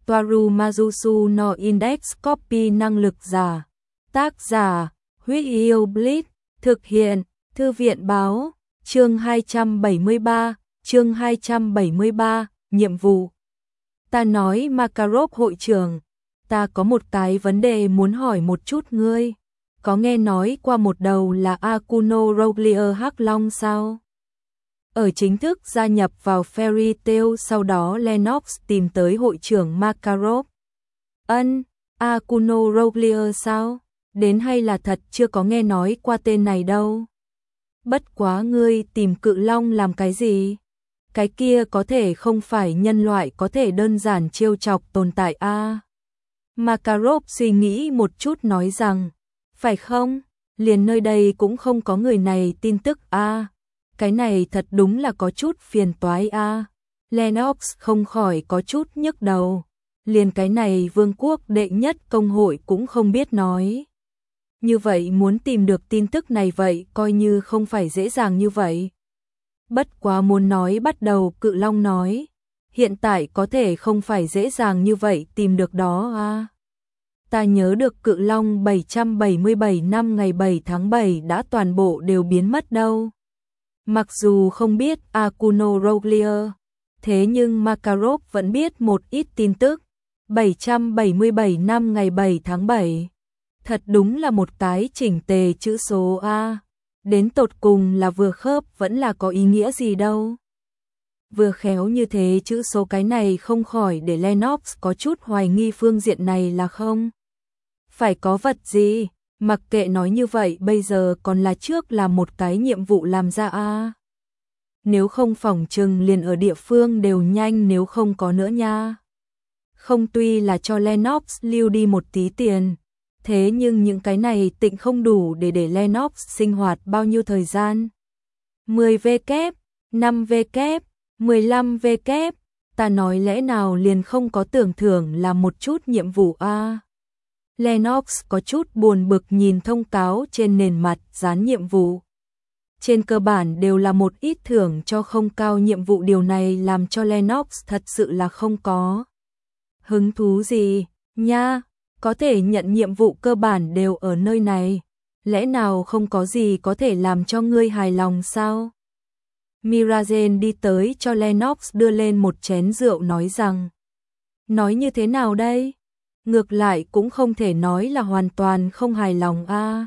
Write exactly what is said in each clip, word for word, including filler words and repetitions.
Toaru Majusu no Index Copy năng lực giả. Tác giả, Huyết Yêu Blitz, thực hiện, Thư viện báo, chương hai trăm bảy mươi ba, chương hai trăm bảy mươi ba, nhiệm vụ. Ta nói Makarov hội trưởng, ta có một cái vấn đề muốn hỏi một chút ngươi. Có nghe nói qua một đầu là Akuno Roglier Hắc Long sao? Ở chính thức gia nhập vào Fairy Tail sau đó Lennox tìm tới hội trưởng Makarov. Ân, Akuno Roglier sao? Đến hay là thật chưa có nghe nói qua tên này đâu. Bất quá ngươi tìm cự long làm cái gì? Cái kia có thể không phải nhân loại có thể đơn giản trêu chọc tồn tại a. À? Makarov suy nghĩ một chút nói rằng, phải không? Liền nơi đây cũng không có người này tin tức a. À? Cái này thật đúng là có chút phiền toái a. À? Lennox không khỏi có chút nhức đầu. Liền cái này vương quốc đệ nhất công hội cũng không biết nói. Như vậy muốn tìm được tin tức này vậy coi như không phải dễ dàng như vậy. Bất quá muốn nói bắt đầu cự long nói. Hiện tại có thể không phải dễ dàng như vậy tìm được đó à. Ta nhớ được cự long bảy trăm bảy mươi bảy năm ngày bảy tháng bảy đã toàn bộ đều biến mất đâu. Mặc dù không biết Akuno Roglier, thế nhưng Makarov vẫn biết một ít tin tức. bảy trăm bảy mươi bảy năm ngày bảy tháng bảy. Thật đúng là một cái chỉnh tề chữ số A. Đến tột cùng là vừa khớp vẫn là có ý nghĩa gì đâu. Vừa khéo như thế chữ số cái này không khỏi để Lennox có chút hoài nghi phương diện này là không. Phải có vật gì, mặc kệ nói như vậy bây giờ còn là trước là một cái nhiệm vụ làm ra A. Nếu không phỏng chừng liền ở địa phương đều nhanh nếu không có nữa nha. Không tuy là cho Lennox lưu đi một tí tiền. Thế nhưng những cái này tịnh không đủ để để Lennox sinh hoạt bao nhiêu thời gian. mười vê kép, năm vê kép, mười lăm vê kép, ta nói lẽ nào liền không có tưởng thưởng là một chút nhiệm vụ a. À? Lennox có chút buồn bực nhìn thông cáo trên nền mặt dán nhiệm vụ. Trên cơ bản đều là một ít thưởng cho không cao nhiệm vụ, điều này làm cho Lennox thật sự là không có hứng thú gì nha. Có thể nhận nhiệm vụ cơ bản đều ở nơi này. Lẽ nào không có gì có thể làm cho ngươi hài lòng sao? Mirazen đi tới cho Lennox đưa lên một chén rượu nói rằng. Nói như thế nào đây? Ngược lại cũng không thể nói là hoàn toàn không hài lòng a. À.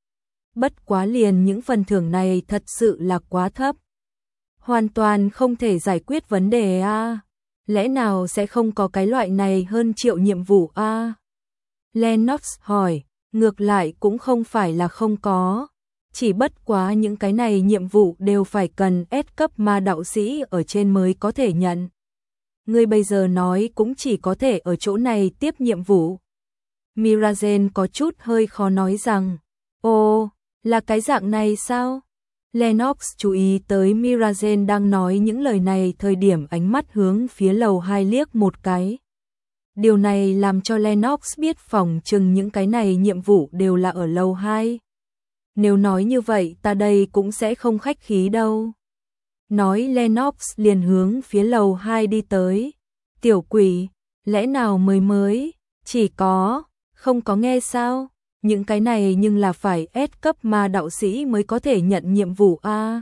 Bất quá liền những phần thưởng này thật sự là quá thấp. Hoàn toàn không thể giải quyết vấn đề a. À. Lẽ nào sẽ không có cái loại này hơn triệu nhiệm vụ a? À. Lennox hỏi, ngược lại cũng không phải là không có, chỉ bất quá những cái này nhiệm vụ đều phải cần S cấp ma đạo sĩ ở trên mới có thể nhận. Ngươi bây giờ nói cũng chỉ có thể ở chỗ này tiếp nhiệm vụ. Mirazen có chút hơi khó nói rằng, ồ, là cái dạng này sao? Lennox chú ý tới Mirazen đang nói những lời này thời điểm ánh mắt hướng phía lầu hai liếc một cái. Điều này làm cho Lennox biết phòng chừng những cái này nhiệm vụ đều là ở lầu hai. Nếu nói như vậy ta đây cũng sẽ không khách khí đâu. Nói Lennox liền hướng phía lầu hai đi tới. Tiểu quỷ, lẽ nào mới mới, chỉ có, không có nghe sao? Những cái này nhưng là phải S cấp ma đạo sĩ mới có thể nhận nhiệm vụ a. À.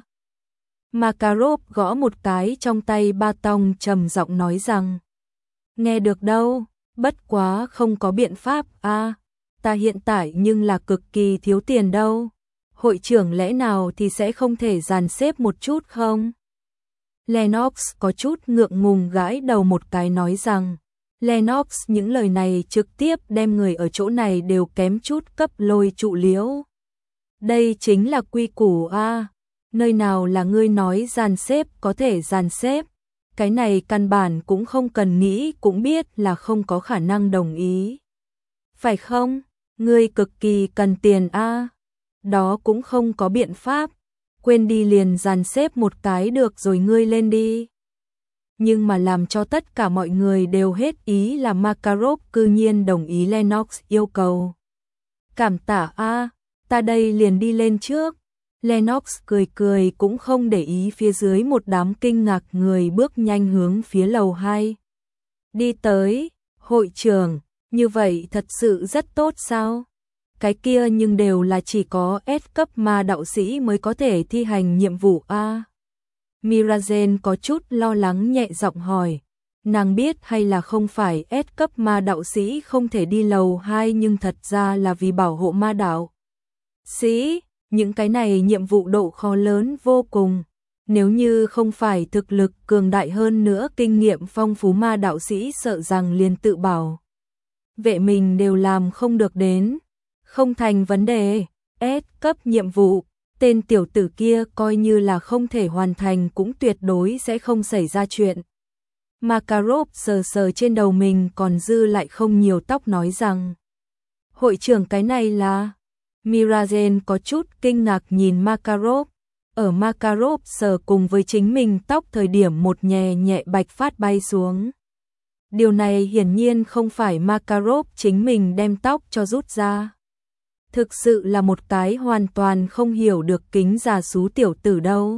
Makarov gõ một cái trong tay ba tong trầm giọng nói rằng. Nghe được đâu, bất quá không có biện pháp a. À, ta hiện tại nhưng là cực kỳ thiếu tiền đâu. Hội trưởng lẽ nào thì sẽ không thể dàn xếp một chút không? Lennox có chút ngượng ngùng gãi đầu một cái nói rằng. Lennox những lời này trực tiếp đem người ở chỗ này đều kém chút cấp lôi trụ liễu. Đây chính là quy củ a. À, nơi nào là ngươi nói dàn xếp có thể dàn xếp. Cái này căn bản cũng không cần nghĩ cũng biết là không có khả năng đồng ý. Phải không? Ngươi cực kỳ cần tiền a. À? Đó cũng không có biện pháp. Quên đi liền dàn xếp một cái được rồi ngươi lên đi. Nhưng mà làm cho tất cả mọi người đều hết ý là Makarov cư nhiên đồng ý Lennox yêu cầu. Cảm tạ a, à, ta đây liền đi lên trước. Lennox cười cười cũng không để ý phía dưới một đám kinh ngạc người bước nhanh hướng phía lầu hai. Đi tới, Hội trưởng, như vậy thật sự rất tốt sao? Cái kia nhưng đều là chỉ có S cấp ma đạo sĩ mới có thể thi hành nhiệm vụ a. Mirazen có chút lo lắng nhẹ giọng hỏi. Nàng biết hay là không phải S cấp ma đạo sĩ không thể đi lầu hai nhưng thật ra là vì bảo hộ ma đạo sĩ, những cái này nhiệm vụ độ khó lớn vô cùng. Nếu như không phải thực lực cường đại hơn nữa kinh nghiệm phong phú ma đạo sĩ sợ rằng liền tự bảo vệ mình đều làm không được đến. Không thành vấn đề, S cấp nhiệm vụ, tên tiểu tử kia coi như là không thể hoàn thành cũng tuyệt đối sẽ không xảy ra chuyện. Makarov sờ sờ trên đầu mình còn dư lại không nhiều tóc nói rằng. Hội trưởng cái này là... Mirazen có chút kinh ngạc nhìn Makarov. Ở Makarov sờ cùng với chính mình tóc thời điểm một nhẹ nhẹ bạch phát bay xuống. Điều này hiển nhiên không phải Makarov chính mình đem tóc cho rút ra. Thực sự là một cái hoàn toàn không hiểu được kính già xú tiểu tử đâu.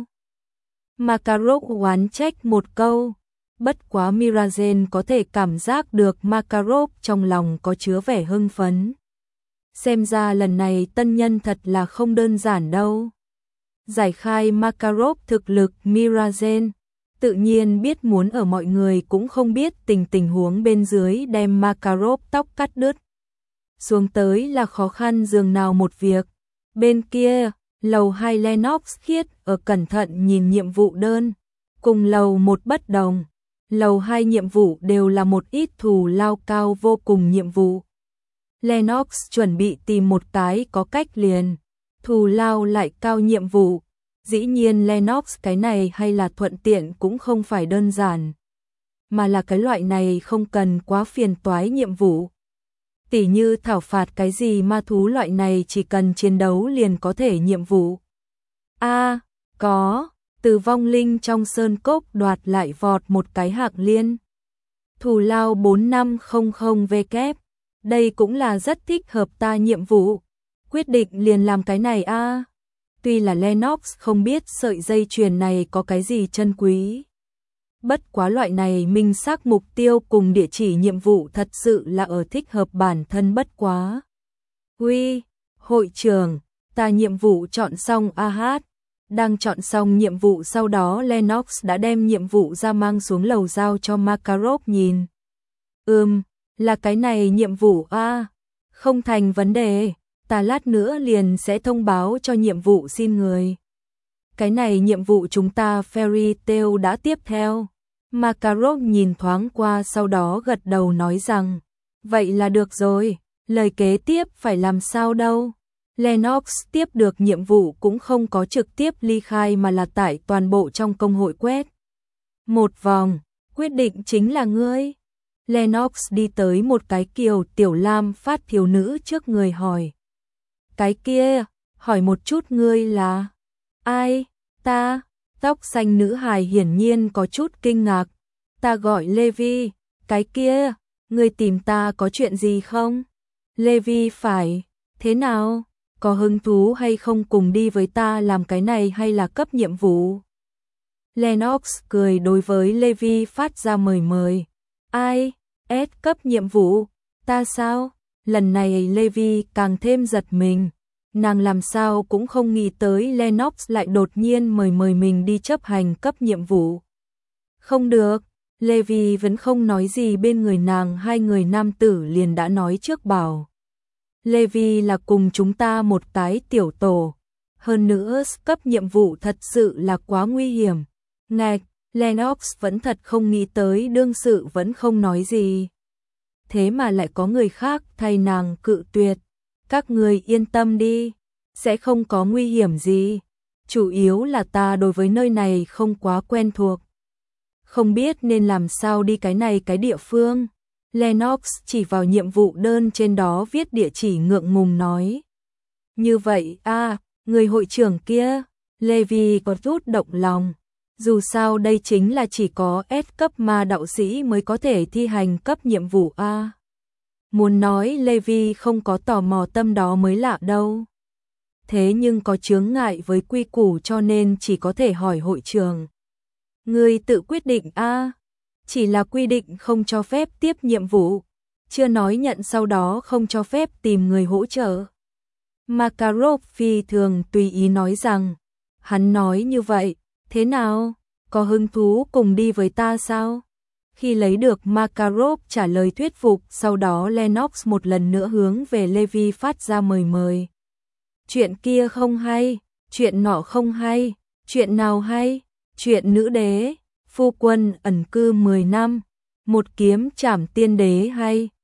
Makarov oán trách một câu. Bất quá Mirazen có thể cảm giác được Makarov trong lòng có chứa vẻ hưng phấn. Xem ra lần này tân nhân thật là không đơn giản đâu. Giải khai Makarov thực lực Mirazen, tự nhiên biết muốn ở mọi người cũng không biết tình tình huống bên dưới đem Makarov tóc cắt đứt. Xuống tới là khó khăn dường nào một việc. Bên kia, lầu hai Lennox khiết ở cẩn thận nhìn nhiệm vụ đơn. Cùng lầu một bất đồng. Lầu hai nhiệm vụ đều là một ít thù lao cao vô cùng nhiệm vụ. Lennox chuẩn bị tìm một cái có cách liền. Thù lao lại cao nhiệm vụ. Dĩ nhiên Lennox cái này hay là thuận tiện cũng không phải đơn giản. Mà là cái loại này không cần quá phiền toái nhiệm vụ. Tỉ như thảo phạt cái gì ma thú loại này chỉ cần chiến đấu liền có thể nhiệm vụ. A, à, có, từ vong linh trong sơn cốc đoạt lại vọt một cái hạc liên. Thù lao bốn năm không không vê kép. Đây cũng là rất thích hợp ta nhiệm vụ. Quyết định liền làm cái này a. À. Tuy là Lennox không biết sợi dây chuyền này có cái gì chân quý. Bất quá loại này minh xác mục tiêu cùng địa chỉ nhiệm vụ thật sự là ở thích hợp bản thân bất quá. Uy, hội trưởng, ta nhiệm vụ chọn xong a hát. Đang chọn xong nhiệm vụ sau đó Lennox đã đem nhiệm vụ ra mang xuống lầu giao cho Makarov nhìn. Ừm, là cái này nhiệm vụ a, à, không thành vấn đề, ta lát nữa liền sẽ thông báo cho nhiệm vụ xin người. Cái này nhiệm vụ chúng ta Fairy Tail đã tiếp theo. Makarov nhìn thoáng qua sau đó gật đầu nói rằng, vậy là được rồi, lời kế tiếp phải làm sao đâu. Lennox tiếp được nhiệm vụ cũng không có trực tiếp ly khai mà là tại toàn bộ trong công hội quét một vòng, quyết định chính là ngươi. Lennox đi tới một cái kiều tiểu lam phát thiếu nữ trước người hỏi. Cái kia, hỏi một chút ngươi là ai? Ta, tóc xanh nữ hài hiển nhiên có chút kinh ngạc. Ta gọi Levi, cái kia, ngươi tìm ta có chuyện gì không? Levi phải, thế nào? Có hứng thú hay không cùng đi với ta làm cái này hay là cấp nhiệm vụ? Lennox cười đối với Levi phát ra mời mời. Ai? S cấp nhiệm vụ? Ta sao? Lần này Levi càng thêm giật mình. Nàng làm sao cũng không nghĩ tới Lennox lại đột nhiên mời mời mình đi chấp hành cấp nhiệm vụ. Không được, Levi vẫn không nói gì bên người nàng hai người nam tử liền đã nói trước bảo. Levi là cùng chúng ta một cái tiểu tổ. Hơn nữa cấp nhiệm vụ thật sự là quá nguy hiểm. Ngạch, Lennox vẫn thật không nghĩ tới đương sự vẫn không nói gì. Thế mà lại có người khác thay nàng cự tuyệt. Các người yên tâm đi, sẽ không có nguy hiểm gì. Chủ yếu là ta đối với nơi này không quá quen thuộc. Không biết nên làm sao đi cái này cái địa phương. Lennox chỉ vào nhiệm vụ đơn trên đó viết địa chỉ ngượng ngùng nói. Như vậy à, người hội trưởng kia, Levi có chút động lòng. Dù sao đây chính là chỉ có S cấp ma đạo sĩ mới có thể thi hành cấp nhiệm vụ a. À. Muốn nói Levi không có tò mò tâm đó mới lạ đâu. Thế nhưng có chướng ngại với quy củ cho nên chỉ có thể hỏi hội trưởng. Người tự quyết định a. À. Chỉ là quy định không cho phép tiếp nhiệm vụ, chưa nói nhận sau đó không cho phép tìm người hỗ trợ. Makarov phi thường tùy ý nói rằng, hắn nói như vậy, thế nào, có hứng thú cùng đi với ta sao? Khi lấy được Makarov trả lời thuyết phục, sau đó Lennox một lần nữa hướng về Levi phát ra mời mời. Chuyện kia không hay, chuyện nọ không hay, chuyện nào hay, chuyện nữ đế, phu quân ẩn cư mười năm, một kiếm trảm tiên đế hay.